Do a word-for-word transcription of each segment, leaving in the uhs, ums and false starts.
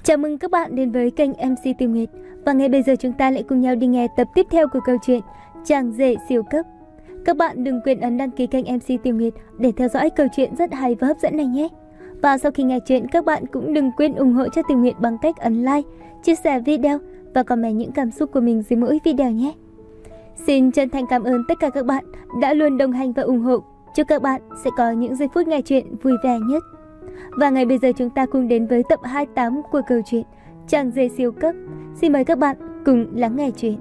Chào mừng các bạn đến với kênh em xê Tiêu Nguyệt. Và ngay bây giờ chúng ta lại cùng nhau đi nghe tập tiếp theo của câu chuyện Chàng rể siêu cấp. Các bạn đừng quên ấn đăng ký kênh em xê Tiêu Nguyệt để theo dõi câu chuyện rất hay và hấp dẫn này nhé. Và sau khi nghe chuyện, các bạn cũng đừng quên ủng hộ cho Tiêu Nguyệt bằng cách ấn like, chia sẻ video và comment những cảm xúc của mình dưới mỗi video nhé. Xin chân thành cảm ơn tất cả các bạn đã luôn đồng hành và ủng hộ. Chúc các bạn sẽ có những giây phút nghe chuyện vui vẻ nhất. Và ngay bây giờ chúng ta cùng đến với tập hai mươi tám của câu chuyện Chàng rể siêu cấp. Xin mời các bạn cùng lắng nghe chuyện.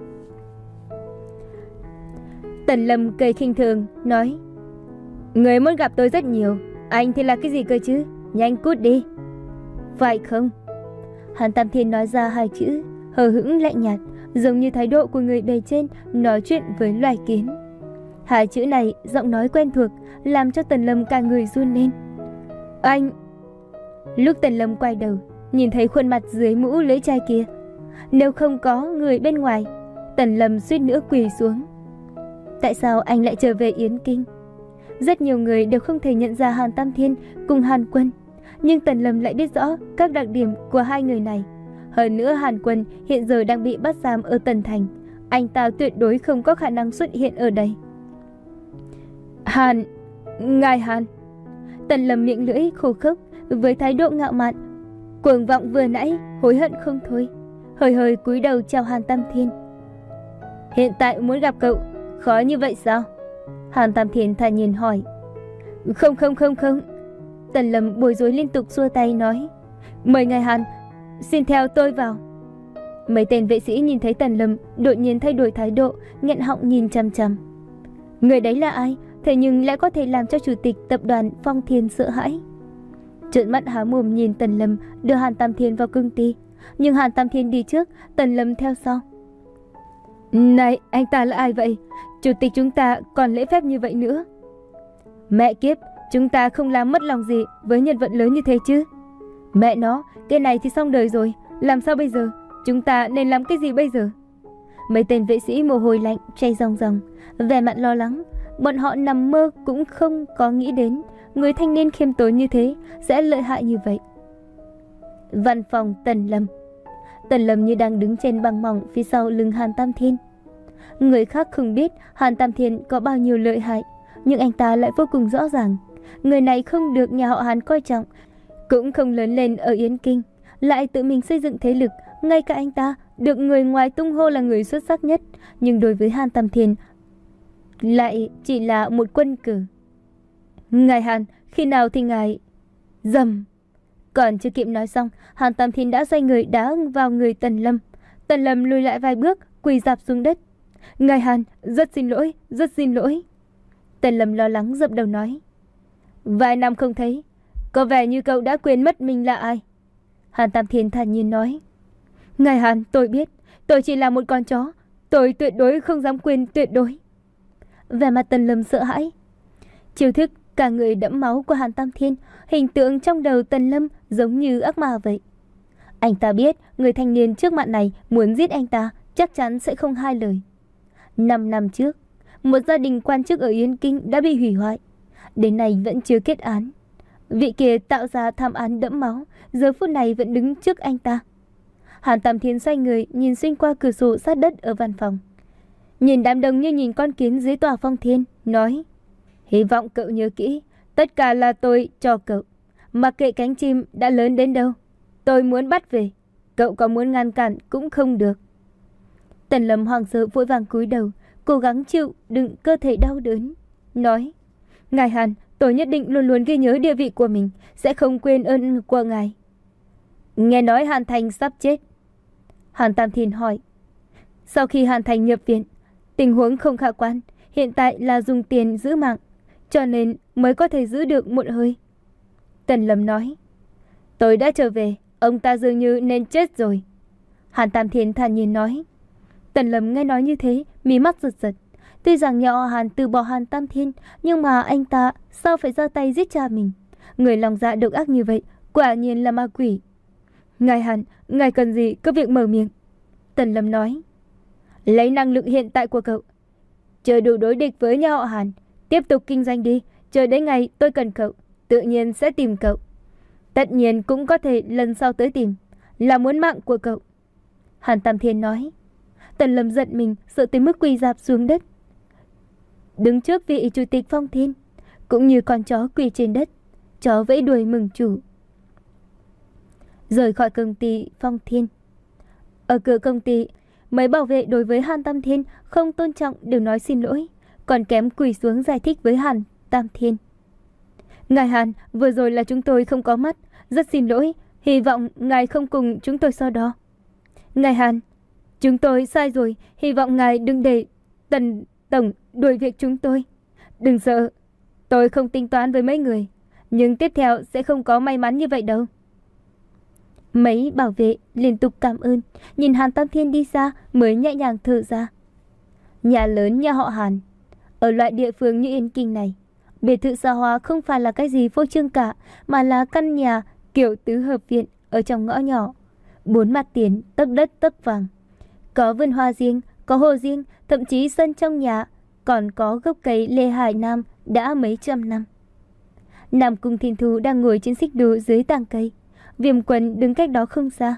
Tần Lâm cười khinh thường nói: Người muốn gặp tôi rất nhiều, anh thì là cái gì cơ chứ? Nhanh cút đi. Phải không? Hàn Tam Thiên nói ra hai chữ hờ hững lạnh nhạt, giống như thái độ của người bề trên nói chuyện với loài kiến. Hai chữ này, giọng nói quen thuộc, làm cho Tần Lâm cả người run lên. Anh... Lúc Tần Lâm quay đầu, nhìn thấy khuôn mặt dưới mũ lưỡi chai kia, nếu không có người bên ngoài, Tần Lâm suýt nữa quỳ xuống. Tại sao anh lại trở về Yến Kinh? Rất nhiều người đều không thể nhận ra Hàn Tam Thiên cùng Hàn Quân, nhưng Tần Lâm lại biết rõ các đặc điểm của hai người này. Hơn nữa Hàn Quân hiện giờ đang bị bắt giam ở Tần Thành, anh ta tuyệt đối không có khả năng xuất hiện ở đây. Hàn... Ngài Hàn... Tần Lâm miệng lưỡi khô khốc, với thái độ ngạo mạn, cuồng vọng vừa nãy, hối hận không thôi, hơi hơi cúi đầu chào Hàn Tam Thiên. Hiện tại muốn gặp cậu, khó như vậy sao? Hàn Tam Thiên thản nhiên hỏi. Không không không không. Tần Lâm bối rối liên tục xua tay nói: Mời ngài Hàn, xin theo tôi vào. Mấy tên vệ sĩ nhìn thấy Tần Lâm đột nhiên thay đổi thái độ, nghẹn họng nhìn chằm chằm. Người đấy là ai? Thế nhưng lại có thể làm cho chủ tịch tập đoàn Phong Thiên sợ hãi. Trợn mắt há mồm nhìn Tần Lâm đưa Hàn Tam Thiên vào công ty, nhưng Hàn Tam Thiên đi trước, Tần Lâm theo sau. Này, anh ta là ai vậy? Chủ tịch chúng ta còn lễ phép như vậy nữa. Mẹ kiếp, chúng ta không làm mất lòng gì với nhân vật lớn như thế chứ? Mẹ nó, cái này thì xong đời rồi, làm sao bây giờ? Chúng ta nên làm cái gì bây giờ? Mấy tên vệ sĩ mồ hôi lạnh chảy ròng ròng, vẻ mặt lo lắng. Bọn họ nằm mơ cũng không có nghĩ đến người thanh niên khiêm tốn như thế sẽ lợi hại như vậy. Văn phòng Tần Lâm. Tần Lâm như đang đứng trên băng mỏng phía sau lưng Hàn Tam Thiên. Người khác không biết Hàn Tam Thiên có bao nhiêu lợi hại, nhưng anh ta lại vô cùng rõ ràng. Người này không được nhà họ Hàn coi trọng, cũng không lớn lên ở Yến Kinh, lại tự mình xây dựng thế lực. Ngay cả anh ta được người ngoài tung hô là người xuất sắc nhất, nhưng đối với Hàn Tam Thiên lại chỉ là một quân cờ. Ngài Hàn, khi nào thì ngài... Dầm. Còn chưa kịp nói xong, Hàn Tam Thiên đã xoay người đá vào người Tần Lâm. Tần Lâm lùi lại vài bước, quỳ rạp xuống đất. Ngài Hàn, rất xin lỗi, rất xin lỗi. Tần Lâm lo lắng dập đầu nói. Vài năm không thấy, có vẻ như cậu đã quên mất mình là ai. Hàn Tam Thiên thản nhiên nói. Ngài Hàn, tôi biết, tôi chỉ là một con chó, tôi tuyệt đối không dám quên, tuyệt đối. Vẻ mặt Tần Lâm sợ hãi. Chiêu thức cả người đẫm máu của Hàn Tam Thiên, hình tượng trong đầu Tần Lâm giống như ác ma vậy. Anh ta biết người thanh niên trước mặt này muốn giết anh ta chắc chắn sẽ không hai lời. Năm năm trước, một gia đình quan chức ở Yến Kinh đã bị hủy hoại, đến nay vẫn chưa kết án. Vị kia tạo ra thảm án đẫm máu, giờ phút này vẫn đứng trước anh ta. Hàn Tam Thiên xoay người nhìn xuyên qua cửa sổ sát đất ở văn phòng, nhìn đám đông như nhìn con kiến dưới tòa Phong Thiên, nói: Hy vọng cậu nhớ kỹ, tất cả là tôi cho cậu. Mặc kệ cánh chim đã lớn đến đâu, tôi muốn bắt về, cậu có muốn ngăn cản cũng không được. Tần Lâm hoảng sợ vội vàng cúi đầu, cố gắng chịu đựng cơ thể đau đớn, nói: Ngài Hàn, tôi nhất định luôn luôn ghi nhớ địa vị của mình, sẽ không quên ơn của ngài. Nghe nói Hàn Thành sắp chết. Hàn Tam Thiên hỏi. Sau khi Hàn Thành nhập viện, tình huống không khả quan, hiện tại là dùng tiền giữ mạng, cho nên mới có thể giữ được một hơi. Tần Lâm nói. Tôi đã trở về, ông ta dường như nên chết rồi. Hàn Tam Thiên thản nhiên nói. Tần Lâm nghe nói như thế, mí mắt giật giật. Tuy rằng nhà họ Hàn từ bỏ Hàn Tam Thiên, nhưng mà anh ta sao phải ra tay giết cha mình? Người lòng dạ độc ác như vậy, quả nhiên là ma quỷ. Ngài Hàn, ngài cần gì cứ việc mở miệng. Tần Lâm nói. Lấy năng lực hiện tại của cậu, chờ đủ đối địch với nhà họ Hàn, tiếp tục kinh doanh đi. Chờ đến ngày tôi cần cậu, tự nhiên sẽ tìm cậu. Tất nhiên cũng có thể lần sau tới tìm. là muốn mạng của cậu. Hàn Tam Thiên nói. Tần Lâm giận mình, sợ tới mức quỳ rạp xuống đất. Đứng trước vị chủ tịch Phong Thiên, cũng như con chó quỳ trên đất, chó vẫy đuôi mừng chủ. Rời khỏi công ty Phong Thiên. Ở cửa công ty, mấy bảo vệ đối với Hàn Tam Thiên không tôn trọng đều nói xin lỗi, còn kém quỳ xuống giải thích với Hàn Tam Thiên. Ngài Hàn, vừa rồi là chúng tôi không có mắt, rất xin lỗi, hy vọng ngài không cùng chúng tôi so đo. Ngài Hàn, chúng tôi sai rồi, hy vọng ngài đừng để Tần Tổng đuổi việc chúng tôi. Đừng sợ, tôi không tính toán với mấy người, nhưng tiếp theo sẽ không có may mắn như vậy đâu. Mấy bảo vệ liên tục cảm ơn, nhìn Hàn Tam Thiên đi xa mới nhẹ nhàng thở ra. Nhà lớn nhà họ Hàn, ở loại địa phương như Yên Kinh này, biệt thự xa hoa không phải là cái gì phô trương cả, mà là căn nhà kiểu tứ hợp viện ở trong ngõ nhỏ, bốn mặt tiền tấc đất tấc vàng, có vườn hoa riêng, có hồ riêng, thậm chí sân trong nhà còn có gốc cây Lê Hải Nam đã mấy trăm năm. Nam Cung Thiên Thu đang ngồi trên xích đu dưới tàng cây, Viêm Quân đứng cách đó không xa.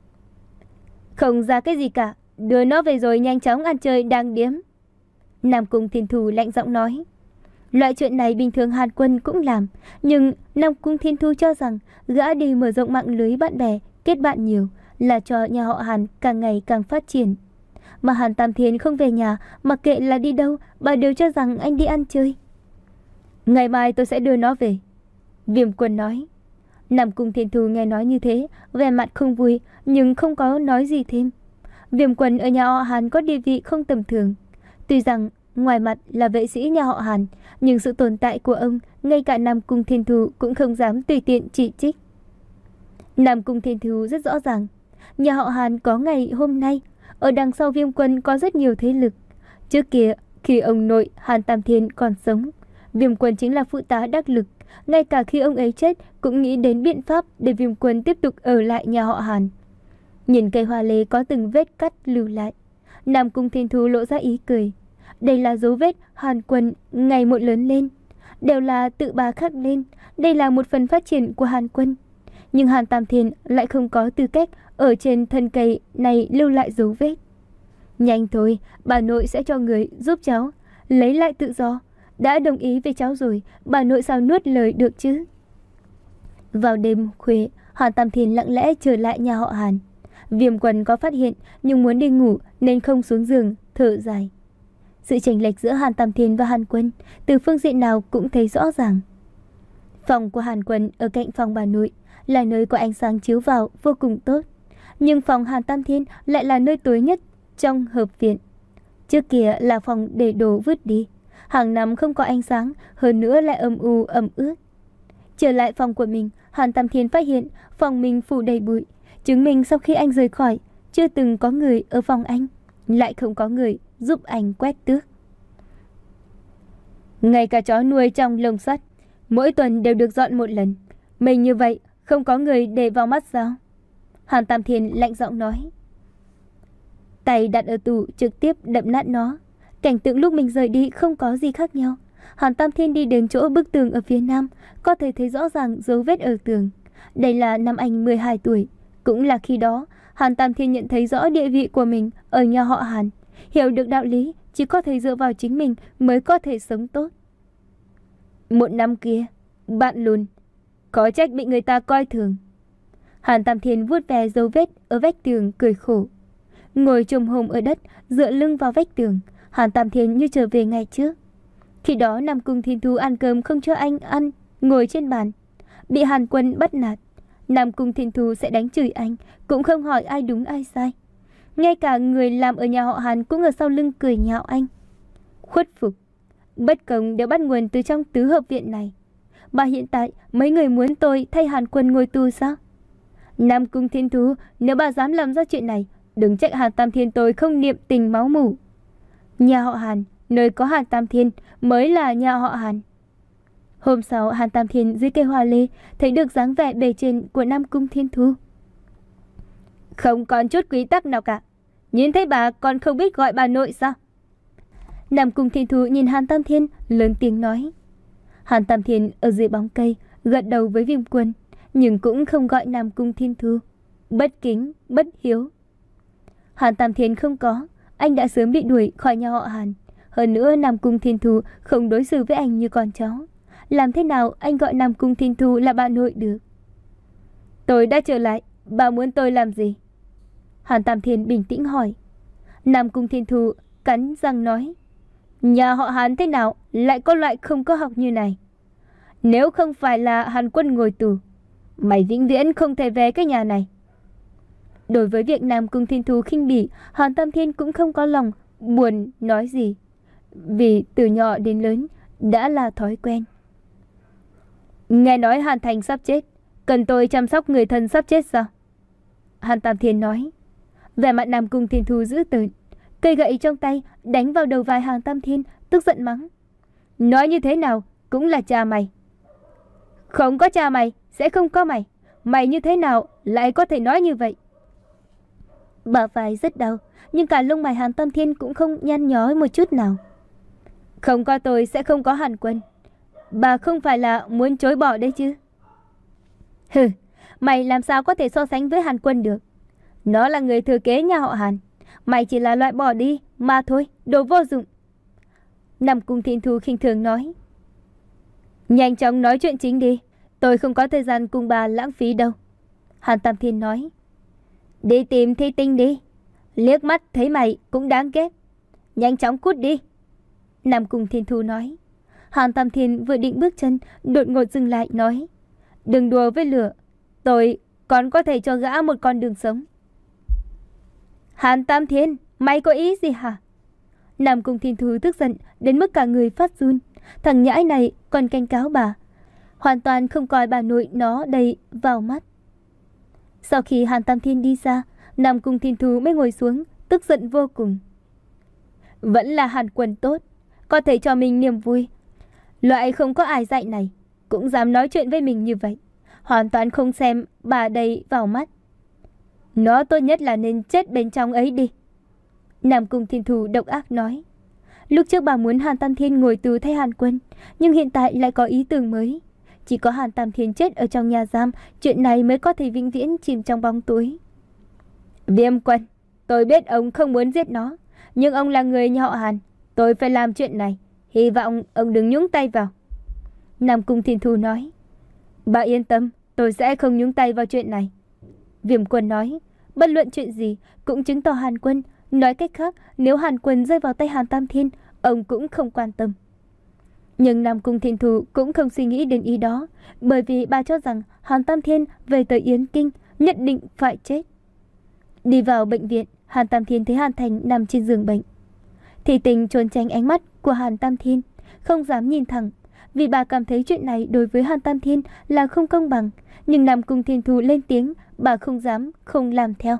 Không ra cái gì cả, đưa nó về rồi nhanh chóng ăn chơi đang điếm. Nam Cung Thiên Thu lạnh giọng nói. Loại chuyện này bình thường Hàn Quân cũng làm, nhưng Nam Cung Thiên Thu cho rằng gã đi mở rộng mạng lưới bạn bè, kết bạn nhiều là cho nhà họ Hàn càng ngày càng phát triển. Mà Hàn Tam Thiên không về nhà, mặc kệ là đi đâu, bà đều cho rằng anh đi ăn chơi. Ngày mai tôi sẽ đưa nó về, Viêm Quân nói. Nam Cung Thiên Thu nghe nói như thế, vẻ mặt không vui, nhưng không có nói gì thêm. Viêm Quân ở nhà họ Hàn có địa vị không tầm thường. Tuy rằng ngoài mặt là vệ sĩ nhà họ Hàn, nhưng sự tồn tại của ông, ngay cả Nam Cung Thiên Thu cũng không dám tùy tiện chỉ trích. Nam Cung Thiên Thu rất rõ ràng, nhà họ Hàn có ngày hôm nay, ở đằng sau Viêm Quân có rất nhiều thế lực. Trước kia, khi ông nội Hàn Tam Thiên còn sống, Viêm Quân chính là phụ tá đắc lực. Ngay cả khi ông ấy chết cũng nghĩ đến biện pháp để Viêm Quân tiếp tục ở lại nhà họ Hàn. Nhìn cây hoa lê có từng vết cắt lưu lại, Nam Cung Thiên Thu lộ ra ý cười. Đây là dấu vết Hàn Quân ngày một lớn lên, đều là tự bà khắc lên. Đây là một phần phát triển của Hàn Quân. Nhưng Hàn Tam Thiên lại không có tư cách ở trên thân cây này lưu lại dấu vết. Nhanh thôi, bà nội sẽ cho người giúp cháu lấy lại tự do. Đã đồng ý với cháu rồi, bà nội sao nuốt lời được chứ. Vào đêm khuya, Hàn Tam Thiên lặng lẽ trở lại nhà họ Hàn. Viêm Quân có phát hiện nhưng muốn đi ngủ nên không xuống giường, thở dài. Sự chênh lệch giữa Hàn Tam Thiên và Hàn Quân từ phương diện nào cũng thấy rõ ràng. Phòng của Hàn Quân ở cạnh phòng bà nội, là nơi có ánh sáng chiếu vào vô cùng tốt. Nhưng phòng Hàn Tam Thiên lại là nơi tối nhất trong hợp viện. Trước kia là phòng để đồ vứt đi, hàng năm không có ánh sáng, hơn nữa lại âm u ẩm ướt. Trở lại phòng của mình, Hàn Tam Thiên phát hiện phòng mình phủ đầy bụi, chứng minh sau khi anh rời khỏi, chưa từng có người ở phòng anh, lại không có người giúp anh quét tước. Ngay cả chó nuôi trong lồng sắt, mỗi tuần đều được dọn một lần. Mình như vậy, không có người để vào mắt sao? Hàn Tam Thiên lạnh giọng nói. Tay đặt ở tủ trực tiếp đập nát nó. Cảnh tượng lúc mình rời đi không có gì khác nhau. Hàn Tam Thiên đi đến chỗ bức tường ở phía nam, có thể thấy rõ ràng dấu vết ở tường. Đây là năm anh mười hai tuổi. Cũng là khi đó, Hàn Tam Thiên nhận thấy rõ địa vị của mình ở nhà họ Hàn. Hiểu được đạo lý, chỉ có thể dựa vào chính mình mới có thể sống tốt. Một năm kia, bạn lùn, có trách bị người ta coi thường. Hàn Tam Thiên vuốt ve dấu vết ở vách tường cười khổ. Ngồi chồm hổm ở đất, dựa lưng vào vách tường, Hàn Tam Thiên như trở về ngày trước. Khi đó Nam Cung Thiên Thu ăn cơm không cho anh ăn, ngồi trên bàn, bị Hàn Quân bắt nạt. Nam Cung Thiên Thu sẽ đánh chửi anh, cũng không hỏi ai đúng ai sai. Ngay cả người làm ở nhà họ Hàn cũng ở sau lưng cười nhạo anh. Khuất phục, bất công đều bắt nguồn từ trong tứ hợp viện này. Mà hiện tại mấy người muốn tôi thay Hàn Quân ngồi tù sao? Nam Cung Thiên Thu, nếu bà dám làm ra chuyện này, đừng trách Hàn Tam Thiên tôi không niệm tình máu mủ. Nhà họ Hàn, nơi có Hàn Tam Thiên mới là nhà họ Hàn. Hôm sau, Hàn Tam Thiên dưới cây hoa lê thấy được dáng vẻ bề trên của Nam Cung Thiên Thu. Không còn chút quý tắc nào cả. Nhìn thấy bà còn không biết gọi bà nội sao? Nam Cung Thiên Thu nhìn Hàn Tam Thiên lớn tiếng nói. Hàn Tam Thiên ở dưới bóng cây gật đầu với Viêm Quân, nhưng cũng không gọi Nam Cung Thiên Thu. bất kính, bất hiếu. Hàn Tam Thiên không có, anh đã sớm bị đuổi khỏi nhà họ Hàn. Hơn nữa Nam Cung Thiên Thu không đối xử với anh như con cháu. Làm thế nào anh gọi Nam Cung Thiên Thu là bà nội được? Tôi đã trở lại, bà muốn tôi làm gì? Hàn Tam Thiên bình tĩnh hỏi. Nam Cung Thiên Thu cắn răng nói. Nhà họ Hàn thế nào lại có loại không có học như này? Nếu không phải là Hàn Quân ngồi tù, mày vĩnh viễn không thể về cái nhà này. Đối với việc Nam Cung Thiên Thu khinh bỉ, Hàn Tam Thiên cũng không có lòng buồn nói gì, vì từ nhỏ đến lớn đã là thói quen. Nghe nói Hàn Thành sắp chết, cần tôi chăm sóc người thân sắp chết sao? Hàn Tam Thiên nói. Vẻ mặt Nam Cung Thiên Thu dữ tợn, cây gậy trong tay đánh vào đầu vai Hàn Tam Thiên, tức giận mắng. Nói như thế nào cũng là cha mày. Không có cha mày, sẽ không có mày. Mày như thế nào lại có thể nói như vậy? Bả vai rất đau, nhưng cả lông mày Hàn Tam Thiên cũng không nhăn nhó một chút nào. Không có tôi sẽ không có Hàn Quân. Bà không phải là muốn chối bỏ đấy chứ? Hừ, mày làm sao có thể so sánh với Hàn Quân được? Nó là người thừa kế nhà họ Hàn. Mày chỉ là loại bỏ đi mà thôi, đồ vô dụng. Nam Cung Thiên Thu khinh thường nói. Nhanh chóng nói chuyện chính đi, tôi không có thời gian cùng bà lãng phí đâu. Hàn Tam Thiên nói. Đi tìm Thi Tinh đi, liếc mắt thấy mày cũng đáng ghét. Nhanh chóng cút đi. Nam Cung Thiên Thu nói. Hàn Tam Thiên vừa định bước chân, đột ngột dừng lại nói. Đừng đùa với lửa, tôi còn có thể cho gã một con đường sống. Hàn Tam Thiên, mày có ý gì hả? Nam Cung Thiên Thu tức giận đến mức cả người phát run. Thằng nhãi này còn canh cáo bà, hoàn toàn không coi bà nội nó đầy vào mắt. Sau khi Hàn Tam Thiên đi ra, Nam Cung Thiên Thu mới ngồi xuống, tức giận vô cùng. Vẫn là Hàn Quân tốt, có thể cho mình niềm vui. Loại không có ai dạy này cũng dám nói chuyện với mình như vậy, hoàn toàn không xem bà đầy vào mắt. Nó tốt nhất là nên chết bên trong ấy đi. Nam Cung Thiên Thu độc ác nói. Lúc trước bà muốn Hàn Tam Thiên ngồi tù thay Hàn Quân, nhưng hiện tại lại có ý tưởng mới. Chỉ có Hàn Tam Thiên chết ở trong nhà giam, chuyện này mới có thể vĩnh viễn chìm trong bóng tối. Viêm Quân, tôi biết ông không muốn giết nó, nhưng ông là người nhà họ Hàn, tôi phải làm chuyện này. Hy vọng ông đừng nhúng tay vào. Nam Cung Thiên Thu nói. Bà yên tâm, tôi sẽ không nhúng tay vào chuyện này. Viêm Quân nói. Bất luận chuyện gì cũng chứng tỏ Hàn Quân. Nói cách khác, nếu Hàn Quân rơi vào tay Hàn Tam Thiên, ông cũng không quan tâm. Nhưng Nam Cung Thiên Thu cũng không suy nghĩ đến ý đó, bởi vì bà cho rằng Hàn Tam Thiên về tới Yến Kinh nhất định phải chết. Đi vào bệnh viện, Hàn Tam Thiên thấy Hàn Thành nằm trên giường bệnh. Thì Tình trốn tránh ánh mắt của Hàn Tam Thiên, không dám nhìn thẳng, vì bà cảm thấy chuyện này đối với Hàn Tam Thiên là không công bằng. Nhưng Nam Cung Thiên Thu lên tiếng, bà không dám không làm theo.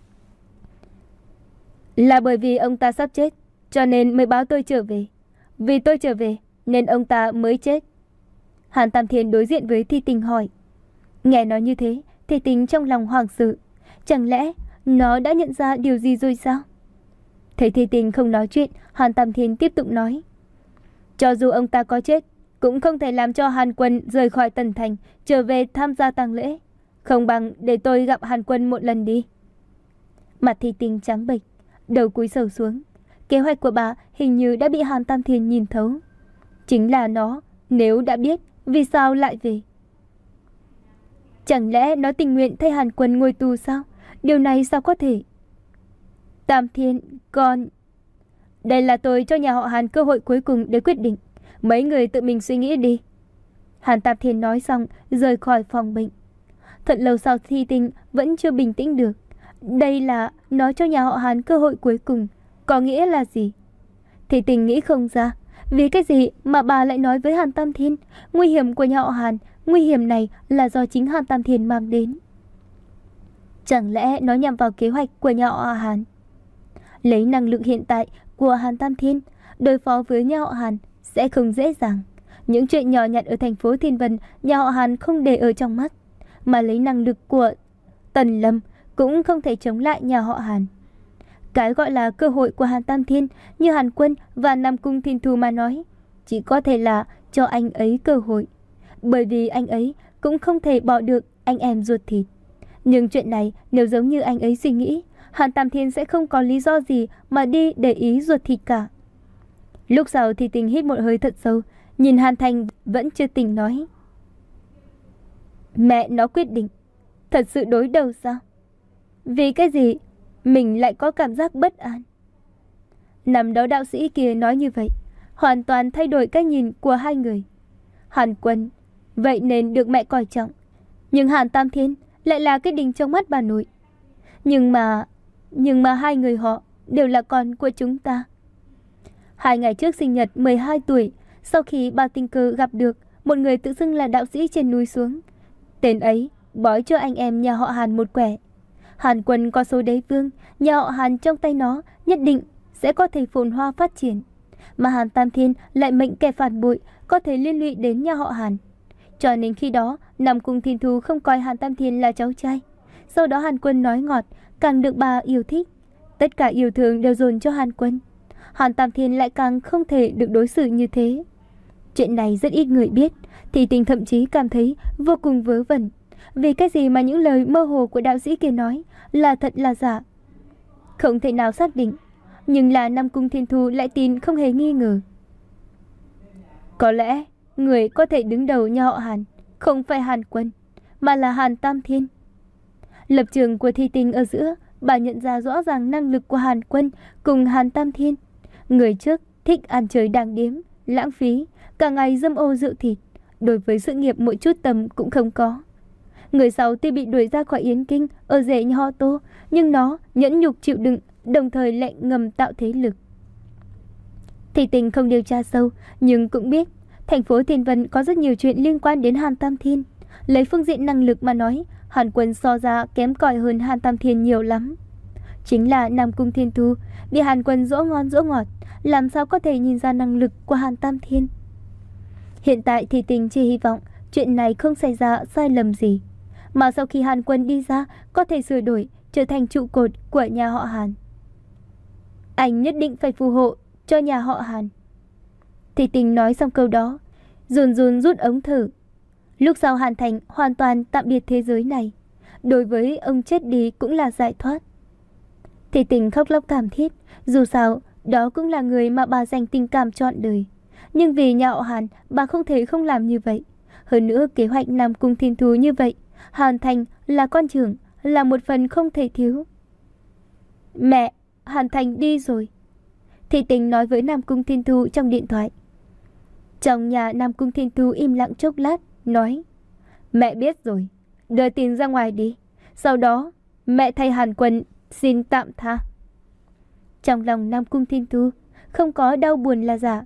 Là bởi vì ông ta sắp chết, cho nên mới báo tôi trở về. Vì tôi trở về nên ông ta mới chết. Hàn Tam Thiên đối diện với Thi Tình hỏi. Nghe nói như thế, Thi Tình trong lòng hoảng sợ. Chẳng lẽ nó đã nhận ra điều gì rồi sao? Thấy Thi Tình không nói chuyện, Hàn Tam Thiên tiếp tục nói. Cho dù ông ta có chết, cũng không thể làm cho Hàn Quân rời khỏi Tần Thành, trở về tham gia tang lễ. Không bằng để tôi gặp Hàn Quân một lần đi. Mặt Thi Tình trắng bệch, đầu cúi sầu xuống. Kế hoạch của bà hình như đã bị Hàn Tam Thiên nhìn thấu. Chính là nó, nếu đã biết, vì sao lại về? Chẳng lẽ nó tình nguyện thay Hàn Quân ngồi tù sao? Điều này sao có thể? Tam Thiên, con... Đây là tôi cho nhà họ Hàn cơ hội cuối cùng để quyết định. Mấy người tự mình suy nghĩ đi. Hàn Tam Thiên nói xong, rời khỏi phòng bệnh. Thật lâu sau Thi Tình vẫn chưa bình tĩnh được. Đây là nói cho nhà họ Hàn cơ hội cuối cùng, có nghĩa là gì? Thi Tình nghĩ không ra. Vì cái gì mà bà lại nói với Hàn Tam Thiên? Nguy hiểm của nhà họ Hàn, nguy hiểm này là do chính Hàn Tam Thiên mang đến. Chẳng lẽ nó nhằm vào kế hoạch của nhà họ Hàn? Lấy năng lượng hiện tại của Hàn Tam Thiên, đối phó với nhà họ Hàn sẽ không dễ dàng. Những chuyện nhỏ nhặt ở thành phố Thiên Vân, nhà họ Hàn không để ở trong mắt. Mà lấy năng lực của Tần Lâm cũng không thể chống lại nhà họ Hàn. Cái gọi là cơ hội của Hàn Tam Thiên, như Hàn Quân và Nam Cung Thiên Thu mà nói, chỉ có thể là cho anh ấy cơ hội. Bởi vì anh ấy cũng không thể bỏ được anh em ruột thịt. Nhưng chuyện này nếu giống như anh ấy suy nghĩ, Hàn Tam Thiên sẽ không có lý do gì mà đi để ý ruột thịt cả. Lúc sau thì Tình hít một hơi thật sâu, nhìn Hàn Thành vẫn chưa tỉnh nói. Mẹ nó quyết định thật sự đối đầu sao? Vì cái gì mình lại có cảm giác bất an? Năm đó đạo sĩ kia nói như vậy, hoàn toàn thay đổi cách nhìn của hai người. Hàn Quân vậy nên được mẹ coi trọng, nhưng Hàn Tam Thiên lại là cái đinh trong mắt bà nội. Nhưng mà Nhưng mà hai người họ đều là con của chúng ta. Hai ngày trước sinh nhật mười hai tuổi, sau khi bà tình cờ gặp được một người tự xưng là đạo sĩ trên núi xuống, tên ấy bói cho anh em nhà họ Hàn một quẻ. Hàn Quân có số đế vương, nhà họ Hàn trong tay nó nhất định sẽ có thể phồn hoa phát triển. Mà Hàn Tam Thiên lại mệnh kẻ phản bội, có thể liên lụy đến nhà họ Hàn. Cho nên khi đó Nam Cung Thiên Thu không coi Hàn Tam Thiên là cháu trai. Sau đó Hàn Quân nói ngọt, càng được bà yêu thích. Tất cả yêu thương đều dồn cho Hàn Quân. Hàn Tam Thiên lại càng không thể được đối xử như thế. Chuyện này rất ít người biết, thì Tình thậm chí cảm thấy vô cùng vớ vẩn. Vì cái gì mà những lời mơ hồ của đạo sĩ kia nói là thật là giả? Không thể nào xác định, nhưng là Nam Cung Thiên Thu lại tin không hề nghi ngờ. Có lẽ người có thể đứng đầu nhà họ Hàn không phải Hàn Quân, mà là Hàn Tam Thiên. Lập trường của Thi Tình ở giữa, bà nhận ra rõ ràng năng lực của Hàn Quân cùng Hàn Tam Thiên. Người trước thích ăn chơi đàng điếm, lãng phí, cả ngày dâm ô rượu thịt, đối với sự nghiệp một chút tầm cũng không có. Người sau tuy bị đuổi ra khỏi Yến Kinh ở rể nhà họ Tô, nhưng nó nhẫn nhục chịu đựng, đồng thời lại ngầm tạo thế lực. Thi Tình không điều tra sâu, nhưng cũng biết thành phố Thiên Vân có rất nhiều chuyện liên quan đến Hàn Tam Thiên. Lấy phương diện năng lực mà nói, Hàn Quân so ra kém cỏi hơn Hàn Tam Thiên nhiều lắm. Chính là Nam Cung Thiên Thu bị Hàn Quân dỗ ngon dỗ ngọt, làm sao có thể nhìn ra năng lực của Hàn Tam Thiên. Hiện tại thì Tình chỉ hy vọng chuyện này không xảy ra sai lầm gì, mà sau khi Hàn Quân đi ra có thể sửa đổi trở thành trụ cột của nhà họ Hàn. Anh nhất định phải phù hộ cho nhà họ Hàn. Thì Tình nói xong câu đó, run run rút ống thở. Lúc sau Hàn Thành hoàn toàn tạm biệt thế giới này, đối với ông chết đi cũng là giải thoát. Thì Tình khóc lóc cảm thiết, dù sao đó cũng là người mà bà dành tình cảm trọn đời. Nhưng vì nhà họ Hàn, bà không thể không làm như vậy. Hơn nữa kế hoạch Nam Cung Thiên Thu như vậy, Hàn Thành là con trưởng, là một phần không thể thiếu. Mẹ, Hàn Thành đi rồi. Thì Tình nói với Nam Cung Thiên Thu trong điện thoại. Trong nhà Nam Cung Thiên Thu im lặng chốc lát, nói: Mẹ biết rồi, đưa tin ra ngoài đi. Sau đó mẹ thay Hàn Quân xin tạm tha. Trong lòng Nam Cung Thiên Thu không có đau buồn là giả.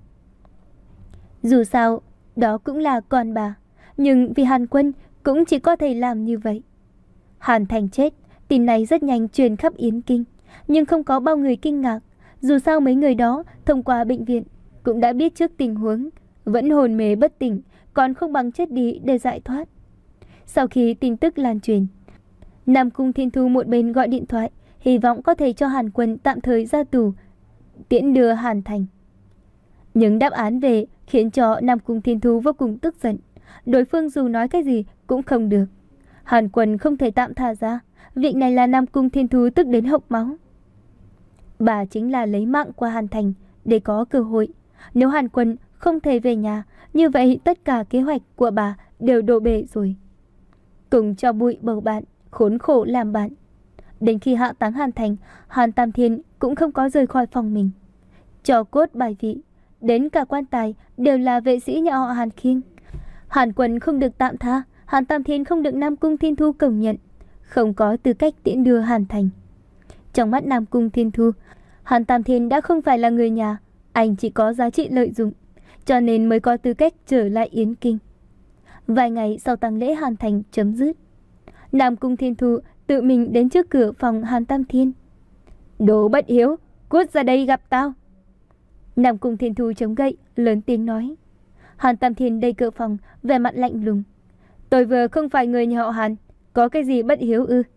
Dù sao đó cũng là con bà, nhưng vì Hàn Quân cũng chỉ có thể làm như vậy. Hàn Thành chết, tin này rất nhanh truyền khắp Yến Kinh, nhưng không có bao người kinh ngạc. Dù sao mấy người đó thông qua bệnh viện cũng đã biết trước tình huống, vẫn hồn mê bất tỉnh, còn không bằng chết đi để giải thoát. Sau khi tin tức lan truyền, Nam Cung Thiên Thu một bên gọi điện thoại, hy vọng có thể cho Hàn Quân tạm thời ra tù, tiễn đưa Hàn Thành. Nhưng đáp án về khiến cho Nam Cung Thiên Thu vô cùng tức giận. Đối phương dù nói cái gì cũng không được. Hàn Quân không thể tạm thả ra. Việc này là Nam Cung Thiên Thu tức đến hộc máu. Bà chính là lấy mạng của Hàn Thành để có cơ hội. Nếu Hàn Quân không thể về nhà, như vậy tất cả kế hoạch của bà đều đổ bể rồi. Cùng cho bụi bầu bạn, khốn khổ làm bạn. Đến khi hạ táng Hàn Thành, Hàn Tam Thiên cũng không có rời khỏi phòng mình. Cho cốt bài vị, đến cả quan tài đều là vệ sĩ nhà họ Hàn khiêng. Hàn Quân không được tạm tha, Hàn Tam Thiên không được Nam Cung Thiên Thu công nhận, không có tư cách tiễn đưa Hàn Thành. Trong mắt Nam Cung Thiên Thu, Hàn Tam Thiên đã không phải là người nhà, anh chỉ có giá trị lợi dụng, cho nên mới có tư cách trở lại Yến Kinh. Vài ngày sau tang lễ Hàn Thành chấm dứt, Nam Cung Thiên Thu tự mình đến trước cửa phòng Hàn Tam Thiên. Đồ bất hiếu, cút ra đây gặp tao. Nam Cung Thiên Thu chống gậy, lớn tiếng nói. Hàn Tam Thiên đầy cửa phòng, vẻ mặt lạnh lùng. Tôi vừa không phải người nhà họ Hàn, có cái gì bất hiếu ư?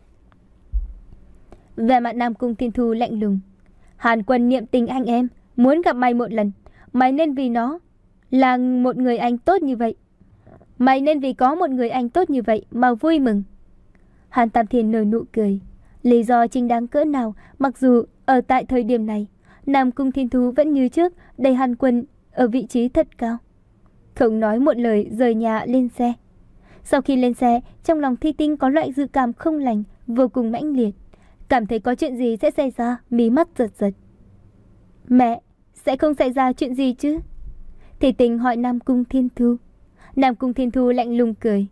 Vẻ mặt Nam Cung Thiên Thu lạnh lùng. Hàn Quân niệm tình anh em, muốn gặp mày một lần. Mày nên vì nó là một người anh tốt như vậy. Mày nên vì có một người anh tốt như vậy mà vui mừng. Hàn Tam Thiên nở nụ cười. Lý do chính đáng cỡ nào, mặc dù ở tại thời điểm này, Nam Cung Thiên Thu vẫn như trước đẩy Hàn Quân ở vị trí thật cao. Không nói một lời rời nhà lên xe. Sau khi lên xe, trong lòng Thi Tinh có loại dự cảm không lành, vô cùng mãnh liệt. Cảm thấy có chuyện gì sẽ xảy ra, mí mắt giật giật. Mẹ, sẽ không xảy ra chuyện gì chứ? Thi Tinh hỏi Nam Cung Thiên Thu. Nam Cung Thiên Thu lạnh lùng cười.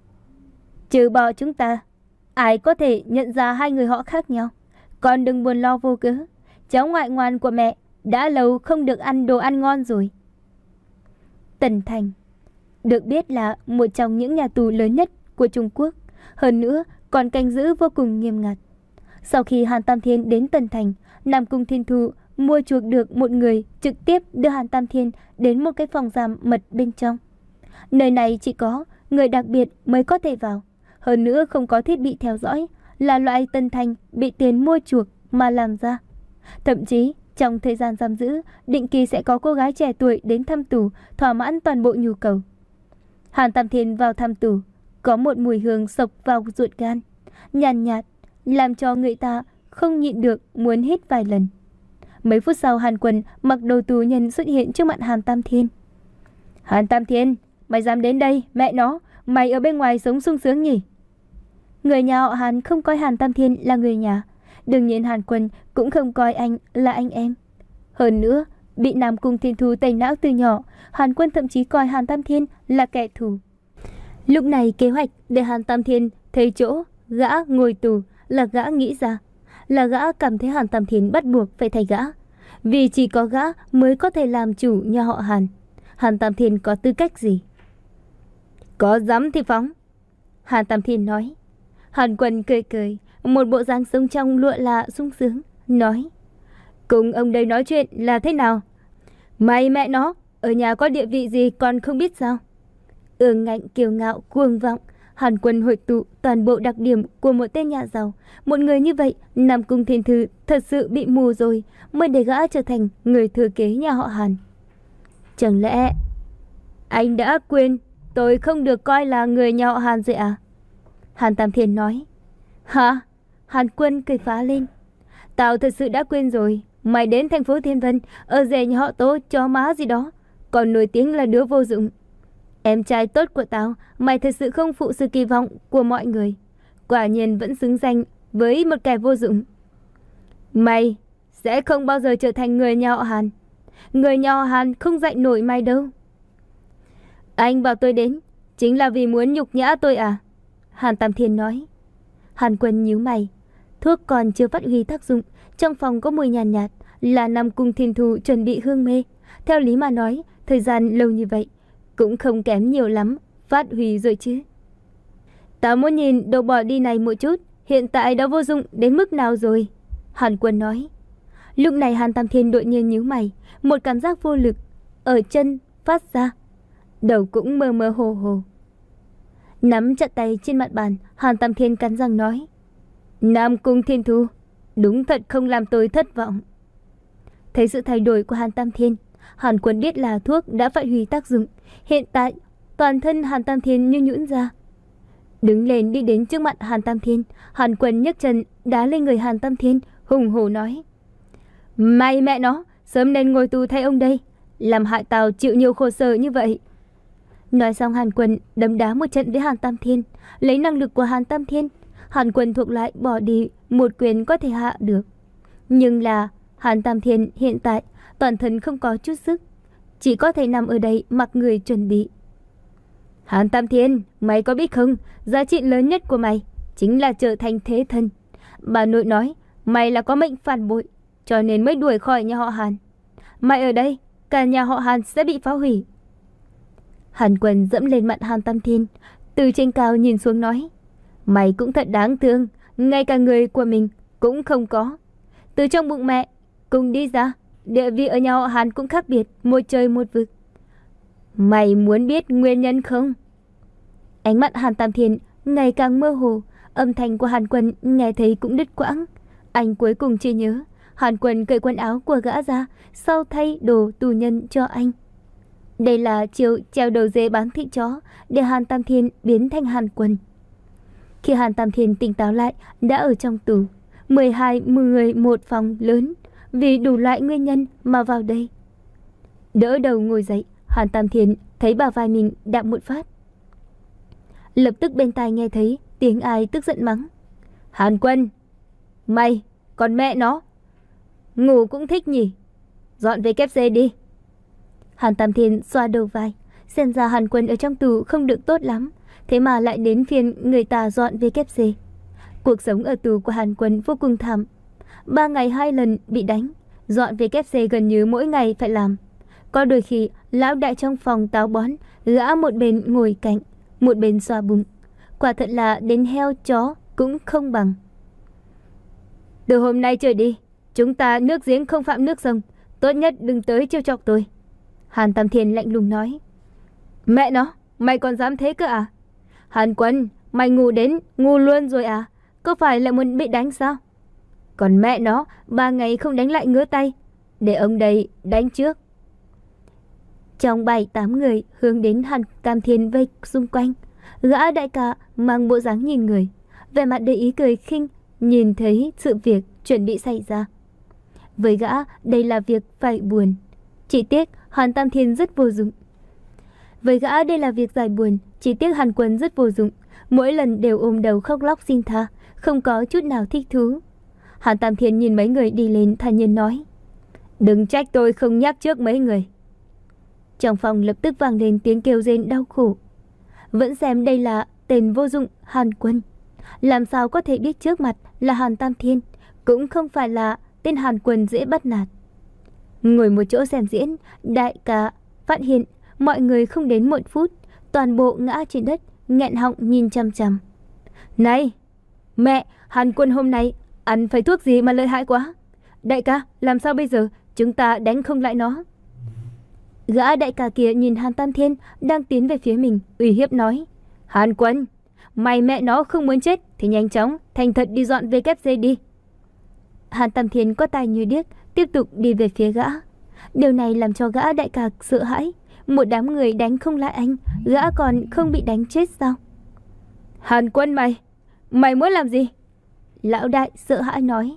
Trừ bỏ chúng ta, ai có thể nhận ra hai người họ khác nhau? Con đừng buồn lo vô cớ. Cháu ngoại ngoan của mẹ đã lâu không được ăn đồ ăn ngon rồi. Tần Thành được biết là một trong những nhà tù lớn nhất của Trung Quốc, hơn nữa còn canh giữ vô cùng nghiêm ngặt. Sau khi Hàn Tam Thiên đến Tần Thành, Nam Cung Thiên Thu mua chuộc được một người trực tiếp đưa Hàn Tam Thiên đến một cái phòng giam mật bên trong. Nơi này chỉ có người đặc biệt mới có thể vào, hơn nữa không có thiết bị theo dõi, là loại Tần Thành bị tiền mua chuộc mà làm ra. Thậm chí trong thời gian giam giữ, định kỳ sẽ có cô gái trẻ tuổi đến thăm tù, thỏa mãn toàn bộ nhu cầu. Hàn Tam Thiên vào thăm tù, có một mùi hương sộc vào ruột gan, nhàn nhạt, nhạt, làm cho người ta không nhịn được muốn hít vài lần. Mấy phút sau, Hàn Quân mặc đồ tù nhân xuất hiện trước mặt Hàn Tam Thiên. Hàn Tam Thiên, mày dám đến đây, mẹ nó, mày ở bên ngoài sống sung sướng nhỉ? Người nhà họ Hàn không coi Hàn Tam Thiên là người nhà, đương nhiên Hàn Quân cũng không coi anh là anh em. Hơn nữa, bị Nam Cung Thiên Thu tẩy não từ nhỏ, Hàn Quân thậm chí coi Hàn Tam Thiên là kẻ thù. Lúc này kế hoạch để Hàn Tam Thiên thấy chỗ gã ngồi tù là gã nghĩ ra, là gã cảm thấy Hàn Tam Thiên bắt buộc phải thay gã, vì chỉ có gã mới có thể làm chủ nhà họ Hàn. Hàn Tam Thiên có tư cách gì? Có dám thì phóng. Hàn Tam Thiên nói. Hàn Quân cười cười, một bộ dáng sống trong lụa là sung sướng, nói: cùng ông đây nói chuyện là thế nào? Mày mẹ nó, ở nhà có địa vị gì còn không biết sao? Ương ngạnh kiêu ngạo cuồng vọng, Hàn Quân hội tụ toàn bộ đặc điểm của một tên nhà giàu. Một người như vậy, Nam Cung Thiên Thư thật sự bị mù rồi, mới để gã trở thành người thừa kế nhà họ Hàn. Chẳng lẽ anh đã quên tôi không được coi là người nhà họ Hàn rồi à? Hàn Tam Thiên nói. Hả? Hàn Quân cười phá lên. Tao thật sự đã quên rồi. Mày đến thành phố Thiên Vân, ở rể nhà họ Tố chó má gì đó, còn nổi tiếng là đứa vô dụng. Em trai tốt của tao, mày thật sự không phụ sự kỳ vọng của mọi người. Quả nhiên vẫn xứng danh với một kẻ vô dụng. Mày sẽ không bao giờ trở thành người nhà họ Hàn. Người nhà họ Hàn không dạy nổi mày đâu. Anh bảo tôi đến chính là vì muốn nhục nhã tôi à? Hàn Tam Thiên nói. Hàn Quân nhíu mày. Thuốc còn chưa phát huy tác dụng, trong phòng có mùi nhàn nhạt, nhạt, là Nam Cung Thiên Thu chuẩn bị hương mê. Theo lý mà nói, thời gian lâu như vậy cũng không kém nhiều lắm, phát huy rồi chứ. Tao muốn nhìn đồ bỏ đi này một chút, hiện tại đã vô dụng đến mức nào rồi? Hàn Quân nói. Lúc này Hàn Tam Thiên đột nhiên nhíu mày, một cảm giác vô lực ở chân phát ra, đầu cũng mơ mơ hồ hồ. Nắm chặt tay trên mặt bàn, Hàn Tam Thiên cắn răng nói: Nam Cung Thiên Thu, đúng thật không làm tôi thất vọng. Thấy sự thay đổi của Hàn Tam Thiên, Hàn Quân biết là thuốc đã phát huy tác dụng. Hiện tại toàn thân Hàn Tam Thiên như nhũn ra. Đứng lên đi đến trước mặt Hàn Tam Thiên, Hàn Quân nhấc chân đá lên người Hàn Tam Thiên, hùng hổ nói: Mày mẹ nó, sớm nên ngồi tù thay ông đây, làm hại tao chịu nhiều khổ sở như vậy. Nói xong, Hàn Quân đấm đá một trận với Hàn Tam Thiên. Lấy năng lực của Hàn Tam Thiên, Hàn Quân thuộc lại bỏ đi một quyền có thể hạ được. Nhưng là Hàn Tam Thiên hiện tại toàn thân không có chút sức, chỉ có thể nằm ở đây mặc người chuẩn bị. Hàn Tam Thiên, mày có biết không, giá trị lớn nhất của mày chính là trở thành thế thân. Bà nội nói mày là có mệnh phản bội, cho nên mới đuổi khỏi nhà họ Hàn. Mày ở đây, cả nhà họ Hàn sẽ bị phá hủy. Hàn Quân dẫm lên mặt Hàn Tam Thiên, từ trên cao nhìn xuống nói: Mày cũng thật đáng thương, ngay cả người của mình cũng không có. Từ trong bụng mẹ cùng đi ra, địa vị ở nhà họ Hàn cũng khác biệt, một trời một vực. Mày muốn biết nguyên nhân không? Ánh mắt Hàn Tam Thiên ngày càng mơ hồ, âm thanh của Hàn Quân nghe thấy cũng đứt quãng. Anh cuối cùng chỉ nhớ Hàn Quân cởi quần áo của gã ra, sau thay đồ tù nhân cho anh. Đây là chiêu treo đầu dê bán thịt chó để Hàn Tam Thiên biến thành Hàn Quân. Khi Hàn Tam Thiên tỉnh táo lại, đã ở trong tù. mười hai người một phòng lớn, vì đủ loại nguyên nhân mà vào đây. Đỡ đầu ngồi dậy, Hàn Tam Thiên thấy bả vai mình đạp một phát. Lập tức bên tai nghe thấy tiếng ai tức giận mắng. Hàn Quân, mày, còn mẹ nó, ngủ cũng thích nhỉ, dọn về kép xê đi. Hàn Tam Thiên xoa đầu vai, xem ra Hàn Quân ở trong tù không được tốt lắm, thế mà lại đến phiên người ta dọn về kép xê. Cuộc sống ở tù của Hàn Quân vô cùng thảm. Ba ngày hai lần bị đánh, dọn về kép xê gần như mỗi ngày phải làm. Có đôi khi lão đại trong phòng táo bón, gã một bên ngồi cạnh, một bên xoa bụng. Quả thật là đến heo chó cũng không bằng. Từ hôm nay trở đi, chúng ta nước giếng không phạm nước sông, tốt nhất đừng tới trêu chọc tôi. Hàn Tam Thiên lạnh lùng nói. Mẹ nó, mày còn dám thế cơ à? Hàn Quân, mày ngu đến ngu luôn rồi à? Có phải lại muốn bị đánh sao? Còn mẹ nó, ba ngày không đánh lại ngứa tay, để ông đây đánh trước. Trong bảy tám người hướng đến Hàn Tam Thiên vây xung quanh. Gã đại ca mang bộ dáng nhìn người, vẻ mặt đầy ý cười khinh, nhìn thấy sự việc chuẩn bị xảy ra. Với gã, đây là việc phải buồn. Chỉ tiếc Hàn Tam Thiên rất vô dụng. Với gã đây là việc giải buồn, chỉ tiếc Hàn Quân rất vô dụng, mỗi lần đều ôm đầu khóc lóc xin tha, không có chút nào thích thú. Hàn Tam Thiên nhìn mấy người đi lên thản nhiên nói. Đừng trách tôi không nhắc trước mấy người. Trong phòng lập tức vang lên tiếng kêu rên đau khổ. Vẫn xem đây là tên vô dụng Hàn Quân, làm sao có thể biết trước mặt là Hàn Tam Thiên, cũng không phải là tên Hàn Quân dễ bắt nạt. Ngồi một chỗ xem diễn, đại ca phát hiện mọi người không đến một phút, toàn bộ ngã trên đất, nghẹn họng nhìn chằm chằm. Này, mẹ, Hàn Quân hôm nay ăn phải thuốc gì mà lợi hại quá? Đại ca, làm sao bây giờ? Chúng ta đánh không lại nó. Gã đại ca kia nhìn Hàn Tam Thiên đang tiến về phía mình, uy hiếp nói. Hàn Quân, mày mẹ nó không muốn chết thì nhanh chóng thành thật đi dọn về kép xê đi. Hàn Tam Thiên có tai như điếc, tiếp tục đi về phía gã. Điều này làm cho gã đại ca sợ hãi. Một đám người đánh không lại anh, gã còn không bị đánh chết sao? Hàn Quân mày, mày muốn làm gì? Lão đại sợ hãi nói.